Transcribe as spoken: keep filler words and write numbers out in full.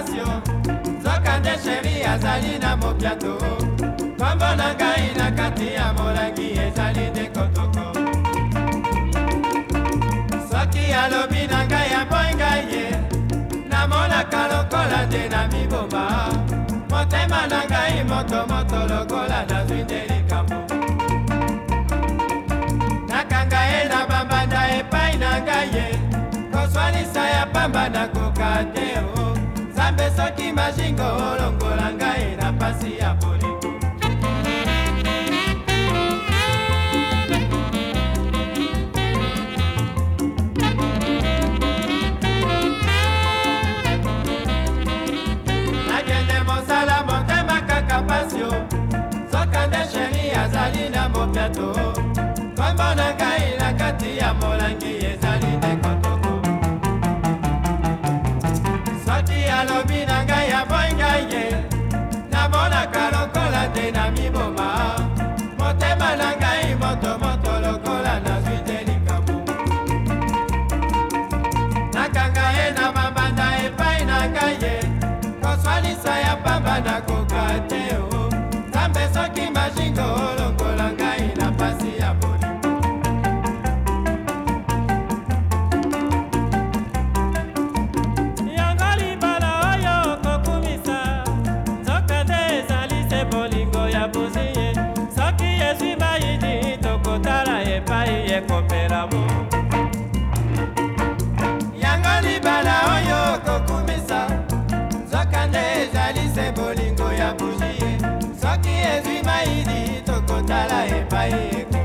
passion nzokande sheri azali na mopiato kombo na ngai na kati ya molangi ezali nde kotoko soki alobi na ngai aboyi ngai ye namonaka lokola nde na miboma motema na ngai motomoto lokola nazwi nde likambo nakanga ye na bambanda epai na ngai ye koswanisa ya pamba nakoka te o nzambe soki majingo olongola ngai na pasi ya bolingo nakende mosala motema kaka pasio nzokande sheri azali na mopiato kombo na ngai na kati ya molangi ezali nde kotoko soki alobi na ngai aboyi ngai ye namonaka lokola nde na miboma motema na ngai motomoto lokola nazwi nde likambo nakanga ye na mabanda epai na ngai ye koswanisa ya pamba nakoka te o nzambe soki majingo olongola ngai na pasi ya bolingo yango libala oyo kokumisa nzokande ezali se bolingo ya buziye soki ezwi mayini tokotala epai ekopelamo yango libala oyo kokumisa nzokande ezali se bolingo ya buziye soki ezwi mayini tokotala epai ekopelamo